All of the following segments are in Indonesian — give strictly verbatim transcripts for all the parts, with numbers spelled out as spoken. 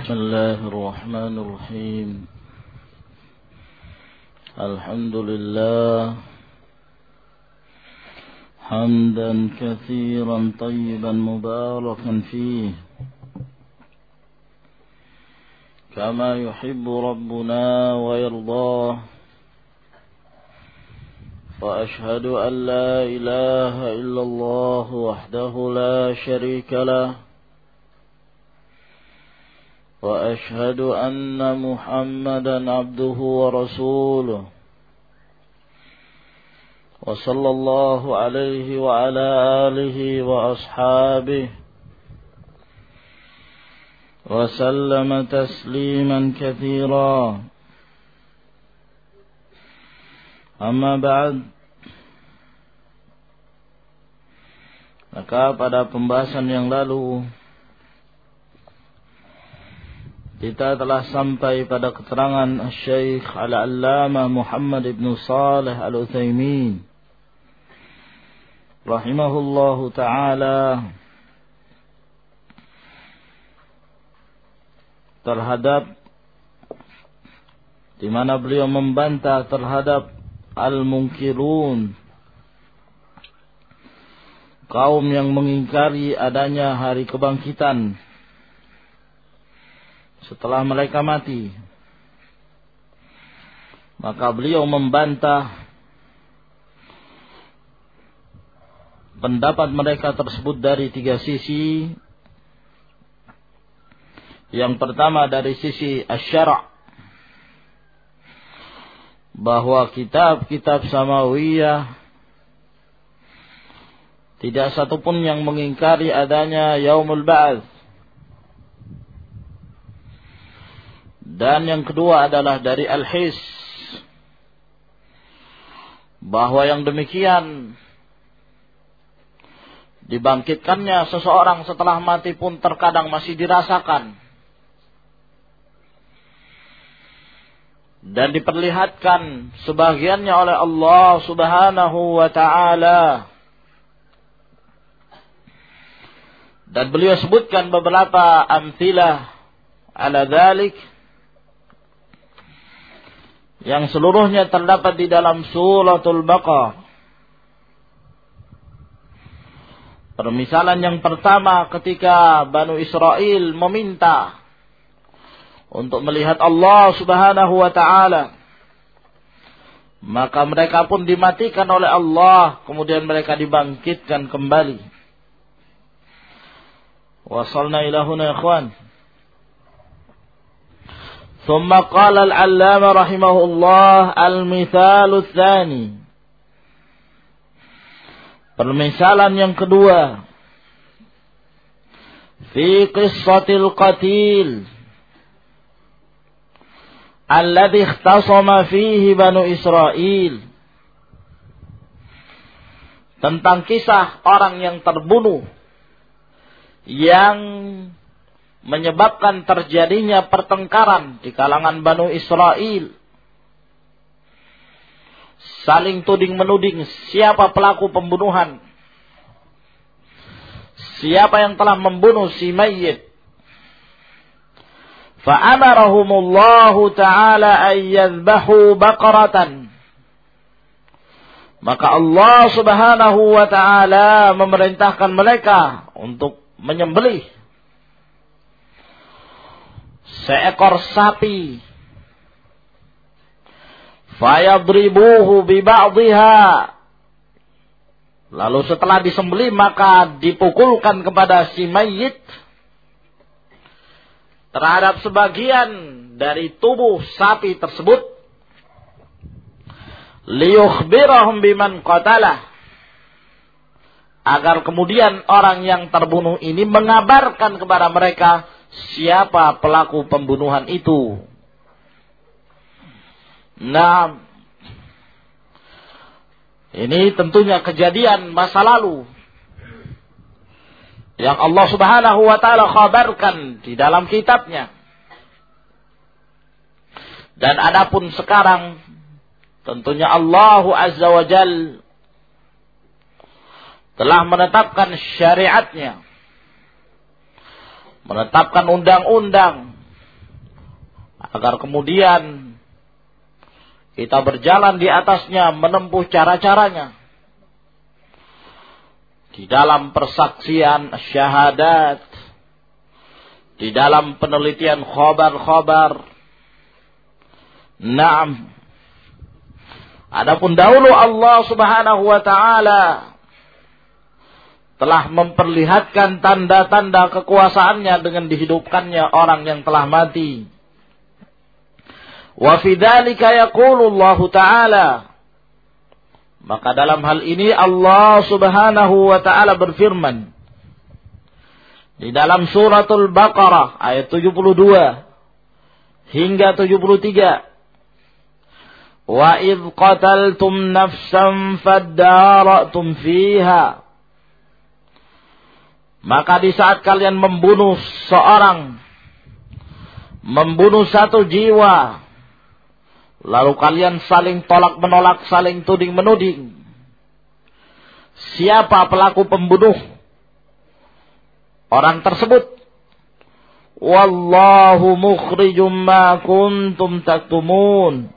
بسم الله الرحمن الرحيم الحمد لله حمدا كثيرا طيبا مباركا فيه كما يحب ربنا ويرضاه وأشهد أن لا إله إلا الله وحده لا شريك له وأشهد أن محمدا عبده ورسوله وصلى الله عليه وعلى آله وأصحابه وسلم تسليما كثيرا أما بعد. Maka pada pembahasan yang lalu kita telah sampai pada keterangan Syekh Al-Allamah Muhammad ibn Salih Al-Utsaimin rahimahullahu ta'ala terhadap di mana beliau membantah terhadap al-munkirun, kaum yang mengingkari adanya hari kebangkitan setelah mereka mati. Maka beliau membantah pendapat mereka tersebut dari tiga sisi. Yang pertama dari sisi asy-syara', bahwa kitab-kitab samawiyah tidak satupun yang mengingkari adanya yaumul ba'ats. Dan yang kedua adalah dari al-his, bahwa yang demikian dibangkitkannya seseorang setelah mati pun terkadang masih dirasakan dan diperlihatkan sebagiannya oleh Allah Subhanahu wa ta'ala. Dan beliau sebutkan beberapa amthilah ala dzalik yang seluruhnya terdapat di dalam suratul Baqarah. Permisalan yang pertama ketika Banu Israel meminta untuk melihat Allah Subhanahu wa ta'ala, maka mereka pun dimatikan oleh Allah, kemudian mereka dibangkitkan kembali. Wasalna ila huna ikhwan. ثم قال العلامة رحمه الله المثال الثاني. Permisalan yang kedua, fi qissatil qatil alladhi ikhtasama fihi Banu Israel, tentang kisah orang yang terbunuh yang menyebabkan terjadinya pertengkaran di kalangan Banu Israel, saling tuding-menuding siapa pelaku pembunuhan, siapa yang telah membunuh si mayyit. Fa'amarahumullahu ta'ala an yadhbahu baqaratan, maka Allah Subhanahu wa ta'ala memerintahkan mereka untuk menyembelih seekor sapi. Fayadribuhu bi ba'dihha, lalu setelah disembelih maka dipukulkan kepada si mayyit terhadap sebagian dari tubuh sapi tersebut, liyukhbirahum biman qatalah, agar kemudian orang yang terbunuh ini mengabarkan kepada mereka siapa pelaku pembunuhan itu. Nah, ini tentunya kejadian masa lalu yang Allah Subhanahu wa ta'ala khabarkan di dalam kitabnya. Dan adapun sekarang tentunya Allah Azza wa Jal telah menetapkan syariatnya, menetapkan undang-undang agar kemudian kita berjalan di atasnya, menempuh cara-caranya. Di dalam persaksian syahadat, di dalam penelitian khobar-khobar. Naam. Adapun dahulu Allah Subhanahu wa taala telah memperlihatkan tanda-tanda kekuasaannya dengan dihidupkannya orang yang telah mati. Wa fi dzalika yaqulu Allah taala, maka dalam hal ini Allah Subhanahu wa taala berfirman di dalam suratul Baqarah ayat tujuh puluh dua hingga tujuh puluh tiga. Wa idh qataltum nafsan fadara'tum fiha. Maka di saat kalian membunuh seorang, membunuh satu jiwa, lalu kalian saling tolak menolak, saling tuding menuding. Siapa pelaku pembunuh orang tersebut? Wallahu mukhrijum ma kuntum taktumun.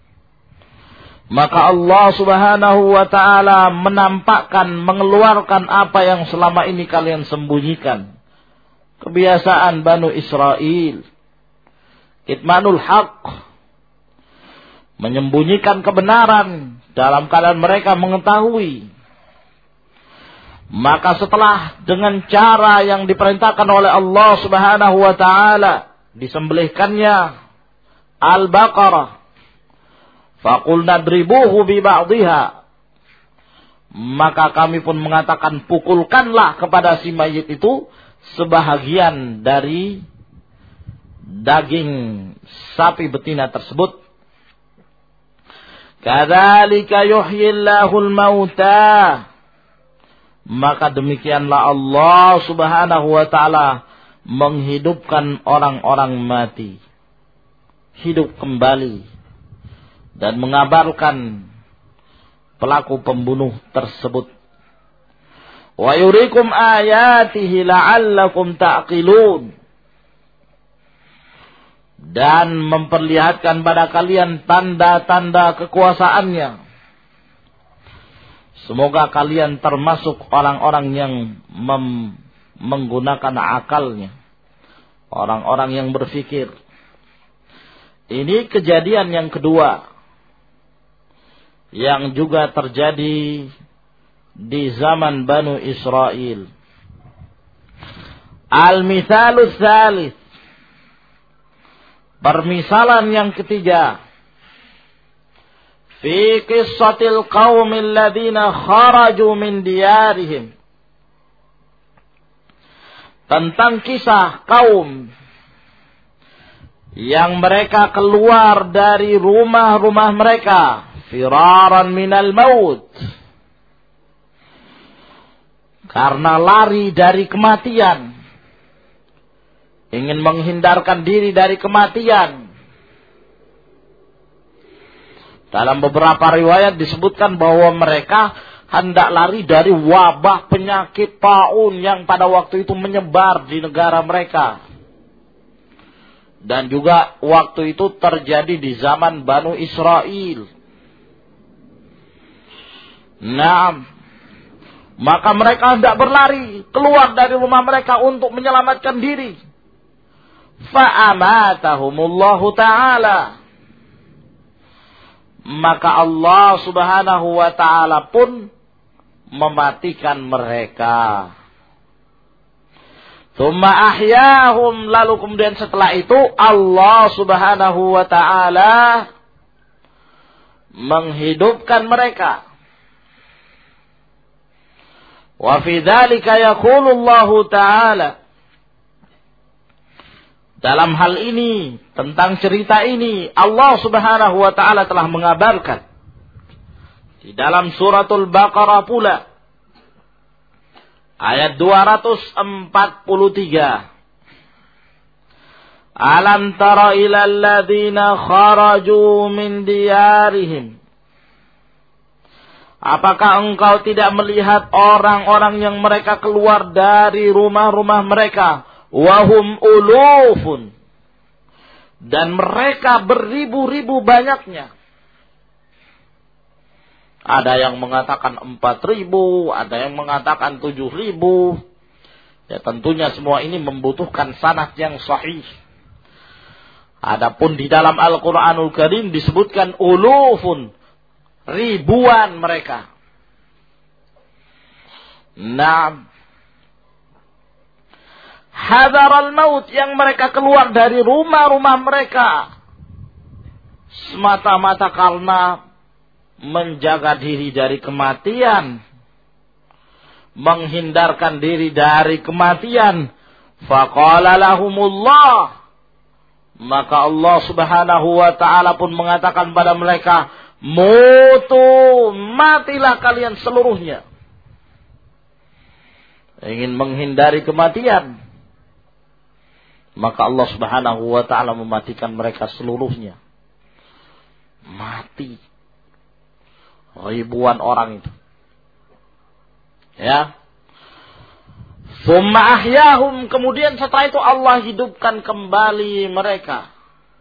Maka Allah Subhanahu wa taala menampakkan, mengeluarkan apa yang selama ini kalian sembunyikan. Kebiasaan Banu Israel. Kitmanul haq. Menyembunyikan kebenaran dalam keadaan mereka mengetahui. Maka setelah dengan cara yang diperintahkan oleh Allah Subhanahu wa taala disembelihkannya Al-Baqarah, faqulna dribuhu bi ba'dihha, maka kami pun mengatakan pukulkanlah kepada si mayit itu sebahagian dari daging sapi betina tersebut. Kadzalika yuhyillahul mauta, maka demikianlah Allah Subhanahu wa taala menghidupkan orang-orang mati, hidup kembali, dan mengabarkan pelaku pembunuh tersebut. Wa yurikum ayatihi la'allakum ta'qilun, dan memperlihatkan pada kalian tanda-tanda kekuasaannya. Semoga kalian termasuk orang-orang yang mem- menggunakan akalnya, orang-orang yang berfikir. Ini kejadian yang kedua yang juga terjadi di zaman Banu Israel. Al-mithalus tsalits, permisalan yang ketiga, fi qissatil qaumil ladzina kharaju min diyarihim, tentang kisah kaum yang mereka keluar dari rumah-rumah mereka, firaran minal maut, karena lari dari kematian, ingin menghindarkan diri dari kematian. Dalam beberapa riwayat disebutkan bahwa mereka hendak lari dari wabah penyakit taun yang pada waktu itu menyebar di negara mereka. Dan juga waktu itu terjadi di zaman Banu Israel. Nah, maka mereka hendak berlari keluar dari rumah mereka untuk menyelamatkan diri. Fa'amatahumullahu ta'ala, maka Allah Subhanahu wa ta'ala pun mematikan mereka. Tsumma ahyahum, lalu kemudian setelah itu Allah Subhanahu wa ta'ala menghidupkan mereka. Wa fi dzalika yaqulu Allah ta'ala, dalam hal ini, tentang cerita ini, Allah Subhanahu wa ta'ala telah mengabarkan di dalam suratul Baqarah pula, ayat dua ratus empat puluh tiga. Alam tara ilal ladzina kharaju min diyarihim, apakah engkau tidak melihat orang-orang yang mereka keluar dari rumah-rumah mereka, wahum ulufun, Dan mereka beribu-ribu banyaknya. Ada yang mengatakan empat ribu, ada yang mengatakan tujuh ribu. Ya tentunya semua ini membutuhkan sanad yang sahih. Adapun di dalam Al-Quranul Karim disebutkan ulufun, ribuan mereka. Naam. Hadaral maut, yang mereka keluar dari rumah-rumah mereka semata-mata karena menjaga diri dari kematian, menghindarkan diri dari kematian. Faqala lahumullah, maka Allah Subhanahu wa ta'ala pun mengatakan pada mereka, mutu, matilah kalian seluruhnya. Ingin menghindari kematian, maka Allah Subhanahu wa ta'ala mematikan mereka seluruhnya. Mati ribuan orang itu. Ya. Tsumma ahyahum, kemudian setelah itu Allah hidupkan kembali mereka.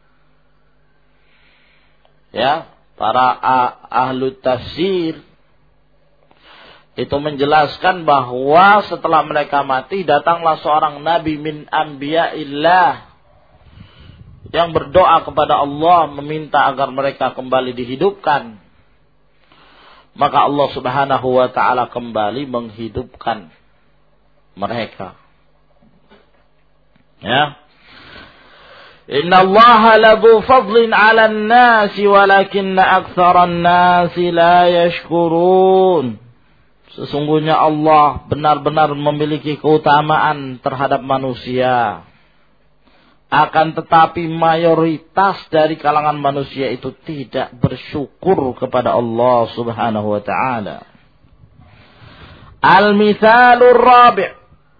Ya, para ahlu tafsir itu menjelaskan bahwa setelah mereka mati datanglah seorang nabi min anbiya'illah yang berdoa kepada Allah meminta agar mereka kembali dihidupkan. Maka Allah Subhanahu wa ta'ala kembali menghidupkan mereka. Ya. Inna Allah ladzu fadlin 'alan nasi walakinna aktsaran nasi la yashkurun. Sesungguhnya Allah benar-benar memiliki keutamaan terhadap manusia. Akan tetapi mayoritas dari kalangan manusia itu tidak bersyukur kepada Allah Subhanahu wa ta'ala. Al-mithalur rabi'.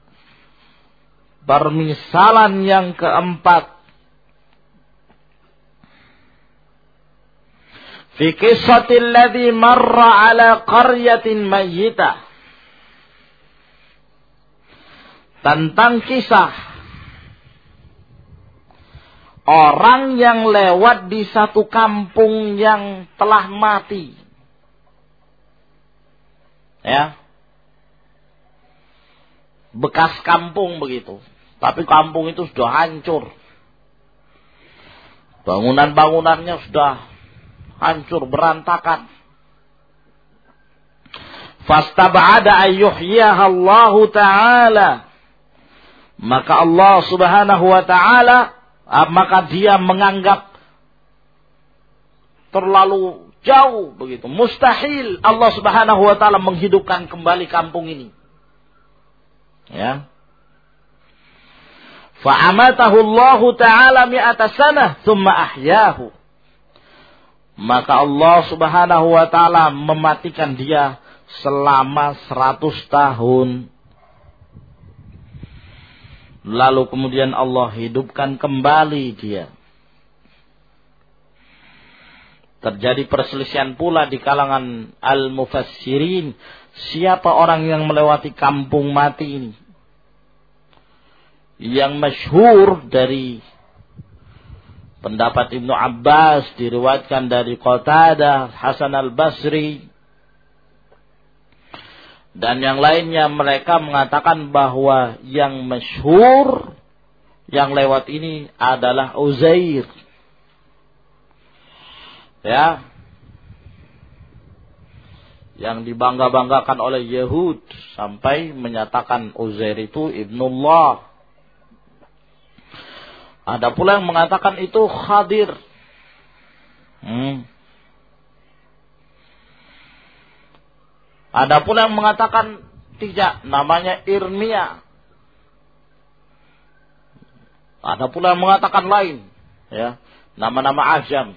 Permisalan yang keempat. Fi qissatil ladzi marra ala qaryatin mayyitah. Tentang kisah orang yang lewat di satu kampung yang telah mati. Ya. Bekas kampung begitu. Tapi kampung itu sudah hancur. Bangunan-bangunannya sudah hancur, berantakan. Fastab'ada ayyuhyiha Allah Ta'ala. Maka Allah Subhanahu wa ta'ala, maka dia menganggap terlalu jauh begitu. Mustahil Allah Subhanahu wa ta'ala menghidupkan kembali kampung ini. Ya. Fa'amatahu Allah Ta'ala mi'ata sanah thumma ahyahu. Maka Allah Subhanahu wa ta'ala mematikan dia selama seratus tahun. Lalu kemudian Allah hidupkan kembali dia. Terjadi perselisihan pula di kalangan al-mufassirin. Siapa orang yang melewati kampung mati ini? Yang masyhur dari pendapat Ibnu Abbas, diriwayatkan dari Qatadah, Hasan al-Basri, dan yang lainnya, mereka mengatakan bahwa yang masyhur yang lewat ini adalah Uzair. Ya. Yang dibangga-banggakan oleh Yahud sampai menyatakan Uzair itu ibnullah. Ada pula yang mengatakan itu Khadir. Hmm. Ada pula yang mengatakan tidak, namanya Irmia. Ada pula yang mengatakan lain, ya, nama-nama ajam.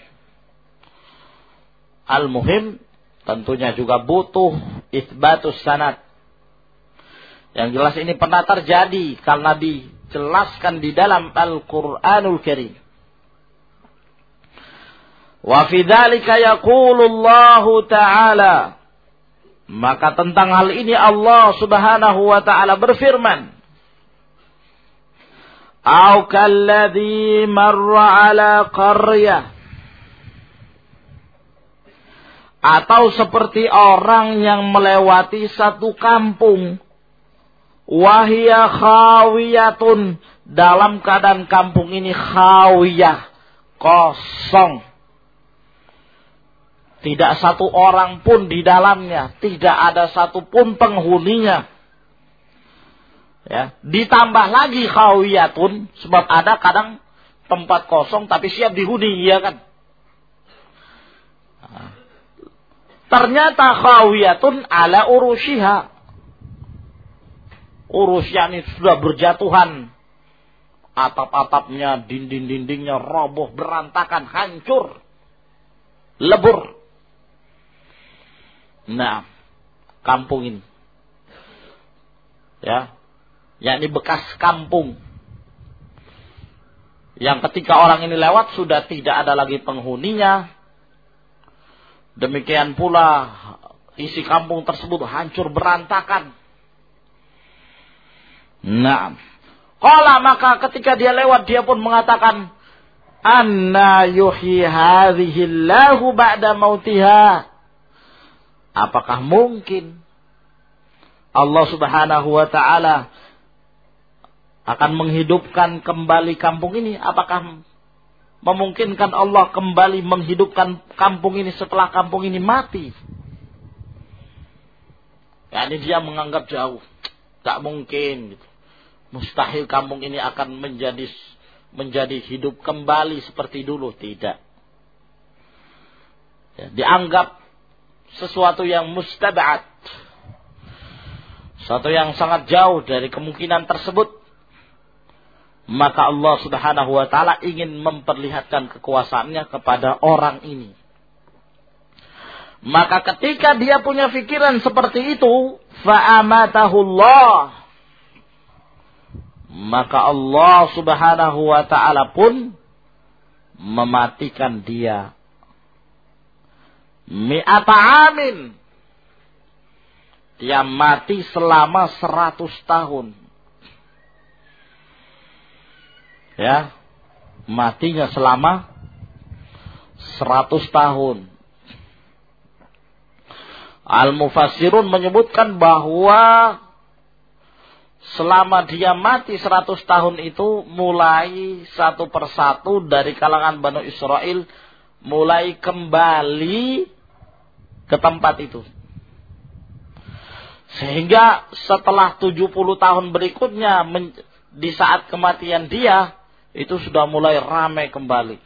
Al-muhim, tentunya juga butuh itsbatus sanad. Yang jelas ini pernah terjadi karena dijelaskan di dalam Al-Qur'anul Karim. Wa fi dzalika yaqulu Allahu ta'ala. Maka tentang hal ini Allah Subhanahu wa ta'ala berfirman, Au kalladzi marra ala qaryah. Atau seperti orang yang melewati satu kampung. Wahia khawiyatun. Dalam keadaan kampung ini khawiyah. Kosong. Tidak satu orang pun di dalamnya. Tidak ada satu pun penghuninya. Ya, ditambah lagi khawiyatun, sebab ada kadang tempat kosong tapi siap dihuni, ya kan? Nah, ternyata khawiyatun ala urushiha. Urusnya ini sudah berjatuhan. Atap-atapnya, dinding-dindingnya roboh, berantakan, hancur, lebur. Nah, kampung ini. Ya. Yakni bekas kampung. Yang ketika orang ini lewat sudah tidak ada lagi penghuninya. Demikian pula isi kampung tersebut hancur berantakan. Nah, qala maka ketika dia lewat dia pun mengatakan, anna yuhyi hadhihi Allahu ba'da mautiha. Apakah mungkin Allah Subhanahu wa taala akan menghidupkan kembali kampung ini? Apakah memungkinkan Allah kembali menghidupkan kampung ini setelah kampung ini mati? Ya, ini dia menganggap jauh. Tak mungkin. Gitu. Mustahil kampung ini akan menjadi menjadi hidup kembali seperti dulu. Tidak. Ya, dianggap sesuatu yang mustaba'at. Sesuatu yang sangat jauh dari kemungkinan tersebut. Maka Allah Subhanahu wa taala ingin memperlihatkan kekuasaannya kepada orang ini. Maka ketika dia punya pikiran seperti itu, fa'amatahullah. Maka Allah Subhanahu wa taala pun mematikan dia. Mi'ata amin. Dia mati selama seratus tahun. Ya, matinya selama seratus tahun. Al-Mufassirun menyebutkan bahwa selama dia mati seratus tahun itu, mulai satu persatu dari kalangan Bani Israel mulai kembali ke tempat itu. Sehingga setelah tujuh puluh tahun berikutnya, di saat kematian dia, itu sudah mulai ramai kembali.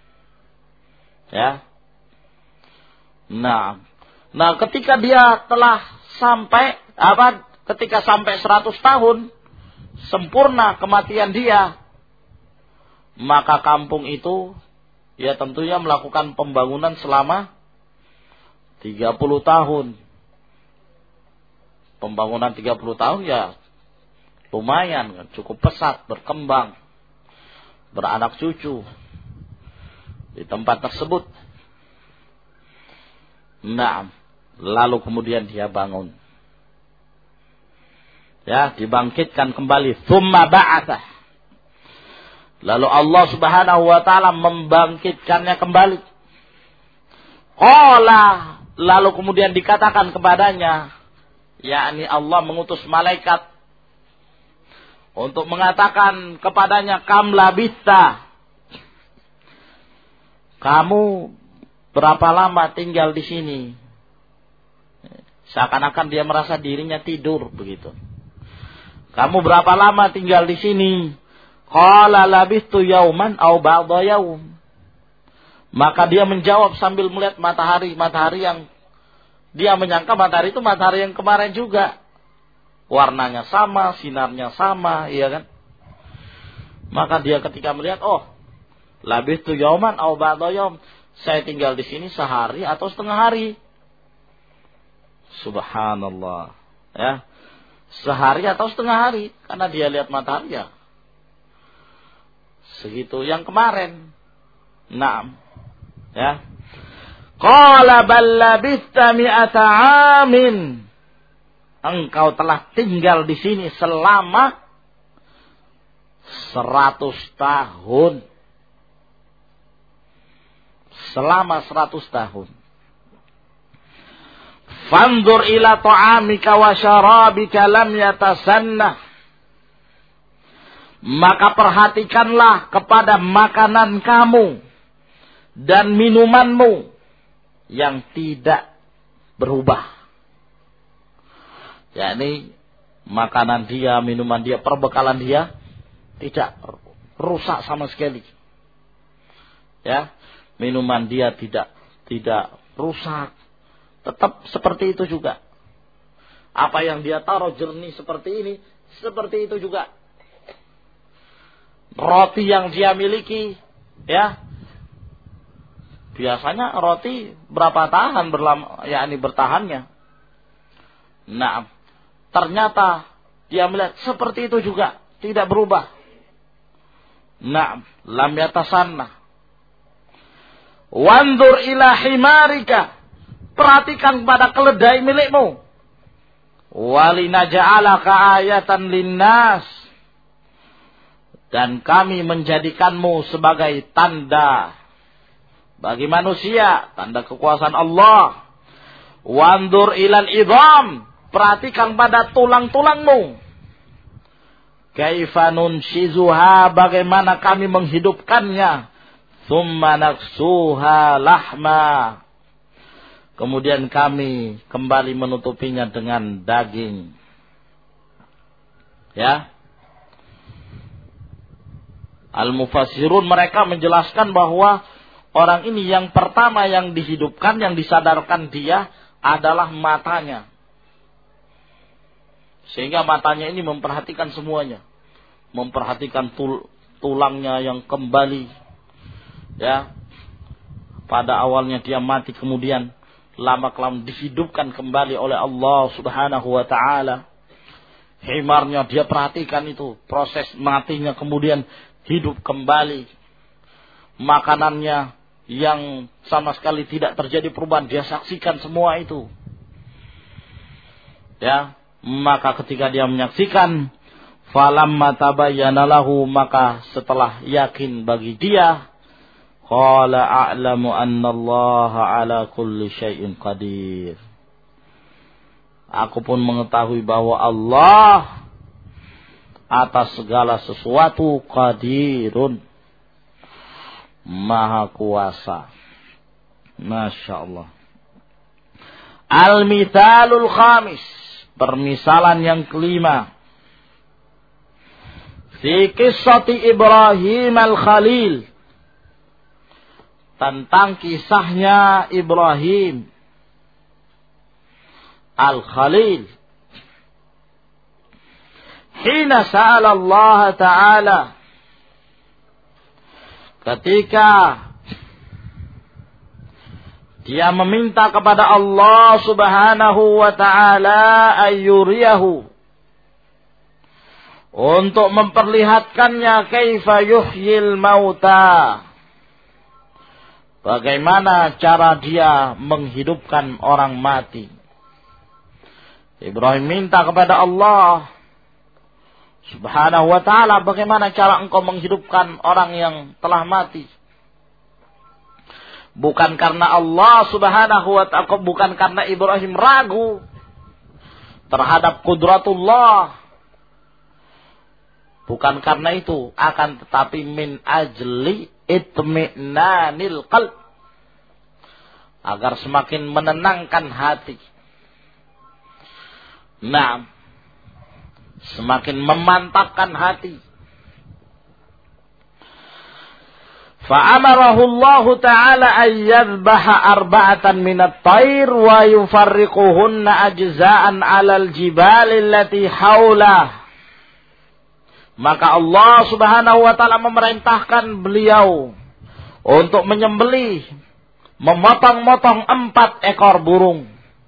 Ya. Nah, nah ketika dia telah sampai apa? Ketika sampai seratus tahun sempurna kematian dia, maka kampung itu ya tentunya melakukan pembangunan selama tiga puluh tahun. Pembangunan tiga puluh tahun ya lumayan kan, cukup pesat, berkembang, beranak cucu di tempat tersebut. Nah, lalu kemudian dia bangun. Ya, dibangkitkan kembali. Tsumma ba'atha. Lalu Allah Subhanahu wa taala membangkitkannya kembali. Qala, lalu kemudian dikatakan kepadanya, yakni Allah mengutus malaikat untuk mengatakan kepadanya, kam labista, kamu berapa lama tinggal di sini? Seakan-akan dia merasa dirinya tidur begitu. Kamu berapa lama tinggal di sini? Qala labistu yauman aw ba'da yaum. Maka dia menjawab sambil melihat matahari, matahari yang dia menyangka matahari itu matahari yang kemarin juga. Warnanya sama, sinarnya sama, iya kan? Maka dia ketika melihat, oh, labistu yauman aw ba'da yaum. Saya tinggal di sini sehari atau setengah hari. Subhanallah. Ya. Sehari atau setengah hari. Karena dia lihat matahari ya. Segitu yang kemarin. Naam. Ya. Qala bal labista mi'ata amin. Engkau telah tinggal di sini selama Seratus tahun. Selama seratus tahun. Fanzur ila ta'amika wa syarabika lam yatasannah. Maka perhatikanlah kepada makanan kamu dan minumanmu yang tidak berubah. Yakni makanan dia, minuman dia, perbekalan dia tidak rusak sama sekali. Ya, minuman dia tidak tidak rusak. Tetap seperti itu juga. Apa yang dia taruh jernih seperti ini, seperti itu juga. Roti yang dia miliki, ya, biasanya roti berapa tahan berlama, yakni bertahannya. Nah, ternyata dia melihat seperti itu juga, tidak berubah. Nah, lam yatasanna. Wandur ila himarika. Perhatikan pada keledai milikmu. Walinaja'alaka ayatan linnas. Dan kami menjadikanmu sebagai tanda bagi manusia, tanda kekuasaan Allah. Wandur ilal idham. Perhatikan pada tulang-tulangmu. Kaifa nunshizuha, bagaimana kami menghidupkannya. Tsumma naksuha lahma. Kemudian kami kembali menutupinya dengan daging. Ya. Al-mufassirun mereka menjelaskan bahwa orang ini yang pertama yang dihidupkan, yang disadarkan dia adalah matanya. Sehingga matanya ini memperhatikan semuanya. Memperhatikan tul, tulangnya yang kembali. Ya. Pada awalnya dia mati, kemudian lama-kelamaan dihidupkan kembali oleh Allah Subhanahu wa taala. Himarnya dia perhatikan itu, proses matinya kemudian hidup kembali. Makanannya yang sama sekali tidak terjadi perubahan, dia saksikan semua itu. Ya, maka ketika dia menyaksikan, falamma tabayyana lahu, maka setelah yakin bagi dia, qala a'lamu anna Allah ala kulli syai'in qadir. Aku pun mengetahui bahwa Allah atas segala sesuatu qadirun, maha kuasa. Masya Allah. Al-mithalul khamis, permisalan yang kelima. Fi qissati Ibrahim al-Khalil, tentang kisahnya Ibrahim al-Khalil. Hina sa'ala Allah Ta'ala, ketika dia meminta kepada Allah Subhanahu wa Ta'ala ayyuriyahu, untuk memperlihatkannya kaifa yuhyil mauta, bagaimana cara dia menghidupkan orang mati. Ibrahim minta kepada Allah Subhanahu wa ta'ala, bagaimana cara engkau menghidupkan orang yang telah mati. Bukan karena Allah Subhanahu wa ta'ala, bukan karena Ibrahim ragu terhadap kudratullah. Bukan karena itu, akan tetapi min ajli itmi'nanil qalb, agar semakin menenangkan hati. Nah, semakin memantapkan hati. Fa'amarahu Allah Ta'ala an yadhbaha arba'atan minat tayr wa yufarriquhunna ajza'an 'alal jibali allati haulah. Maka Allah Subhanahu wa Ta'ala memerintahkan beliau untuk menyembelih, memotong-motong empat ekor burung.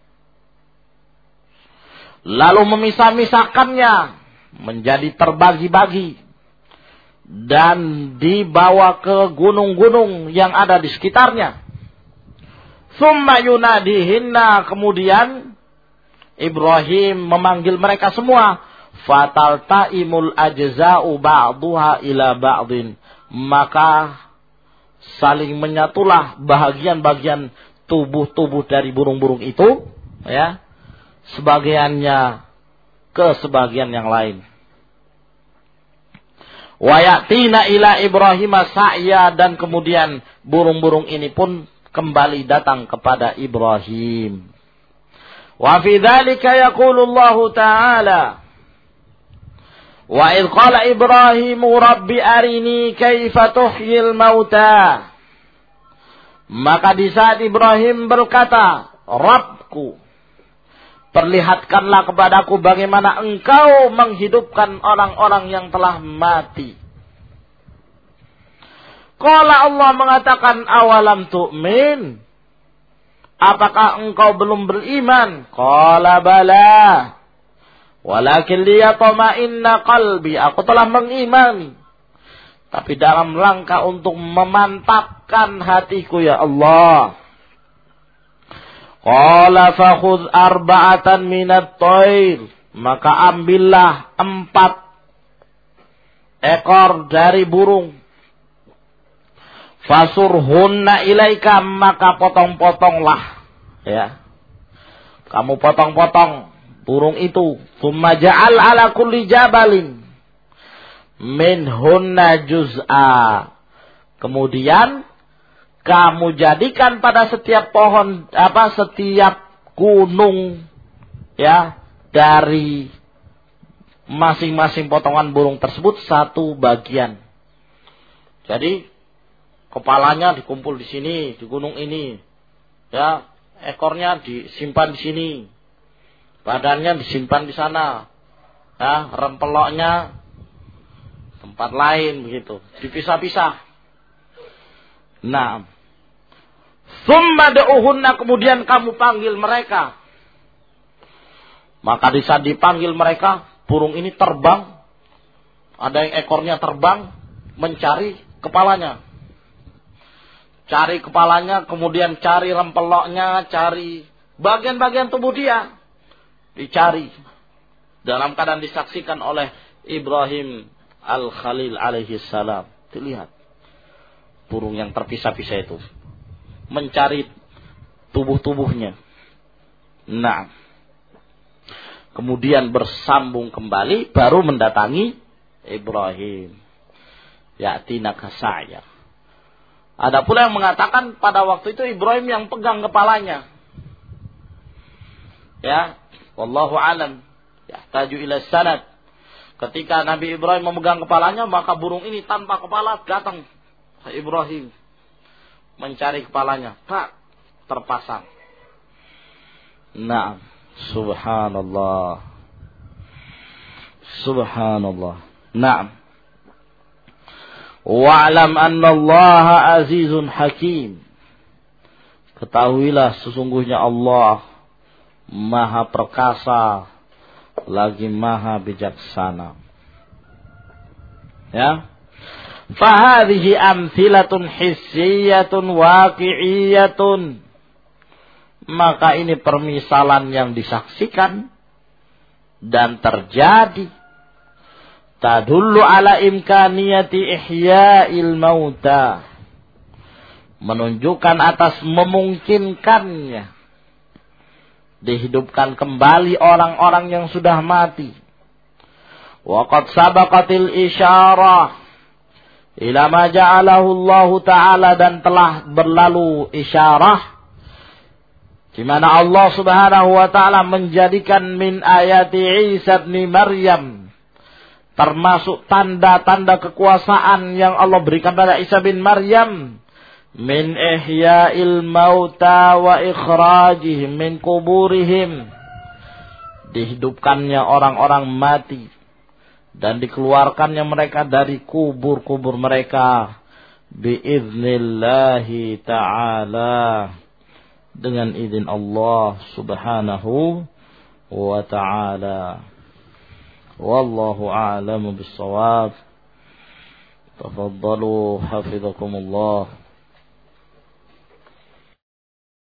Lalu memisah-misahkannya menjadi terbagi-bagi dan dibawa ke gunung-gunung yang ada di sekitarnya. Tsumma yunadihinna, kemudian Ibrahim memanggil mereka semua. fataltaimul ajza'u ba'duha ila ba'din, maka saling menyatulah bahagian-bahagian tubuh-tubuh dari burung-burung itu, ya, sebagiannya ke sebagian yang lain. Wa yatina ila Ibrahim sa'ya, dan kemudian burung-burung ini pun kembali datang kepada Ibrahim. Wa fi dzalika yaqulu Allah Ta'ala, wa idh qala Ibrahim rabbi arini kaifa tuhyil mauta. Maka di saat Ibrahim berkata, Rabbku, perlihatkanlah kepadaku bagaimana engkau menghidupkan orang-orang yang telah mati. Qala, Allah mengatakan, awalam tu'min, apakah engkau belum beriman? Qala bala, walakin liyatma'inna qalbi, aku telah mengimani, tapi dalam rangka untuk memantapkan hatiku, ya Allah. Qala fakhudh arba'atan minat thair, maka ambillah empat ekor dari burung. Fasurhunna ilaika, maka potong-potonglah, ya. Kamu potong-potong burung itu. Tsumma ja'al ala kulli jabalin minhunna juz'a. Kemudian kamu jadikan pada setiap pohon, apa, setiap gunung, ya, dari masing-masing potongan burung tersebut satu bagian. Jadi kepalanya dikumpul di sini, di gunung ini, ya, ekornya disimpan di sini, badannya disimpan di sana, ya, rempeloknya tempat lain, begitu, dipisah-pisah. Nah, summa da'uhunna, kemudian kamu panggil mereka. Maka di saat dipanggil mereka, burung ini terbang. Ada yang ekornya terbang mencari kepalanya. Cari kepalanya, kemudian cari rempeloknya, cari bagian-bagian tubuh dia. Dicari. Dalam keadaan disaksikan oleh Ibrahim Al-Khalil alaihi salam. Dilihat burung yang terpisah-pisah itu mencari tubuh-tubuhnya. Nah, kemudian bersambung kembali, baru mendatangi Ibrahim. Ya'tina kasaya. Ada pula yang mengatakan pada waktu itu Ibrahim yang pegang kepalanya. Ya, wallahu alam. Yahtaju ila sanad. Ketika Nabi Ibrahim memegang kepalanya, maka burung ini tanpa kepala datang ke Ibrahim mencari kepalanya. Tak terpasang. Nah, subhanallah. Subhanallah. Naam. Wa'lam anna Allah azizun hakim. Ketahuilah sesungguhnya Allah maha perkasa lagi maha bijaksana. Ya. Fahadhihi amthilatun hissiyatun waqi'iyatun. Maka ini permisalan yang disaksikan dan terjadi. Tadullu ala imkaniyati ihya'il mauta. Menunjukkan atas memungkinkannya dihidupkan kembali orang-orang yang sudah mati. Wa qad sabaqatil isyarah ila ma ja'alahu Allah Ta'ala, dan telah berlalu isyarah di mana Allah Subhanahu wa taala menjadikan min ayati Isa bin Maryam, termasuk tanda-tanda kekuasaan yang Allah berikan pada Isa bin Maryam, min ihya'il mauta wa ikhrajihim min kuburihim, dihidupkannya orang-orang mati dan dikeluarkannya mereka dari kubur-kubur mereka biiznillahi ta'ala, dengan izin Allah Subhanahu wa ta'ala. Wallahu a'lamu bis-shawab. Tafaddalu hafizakumullah.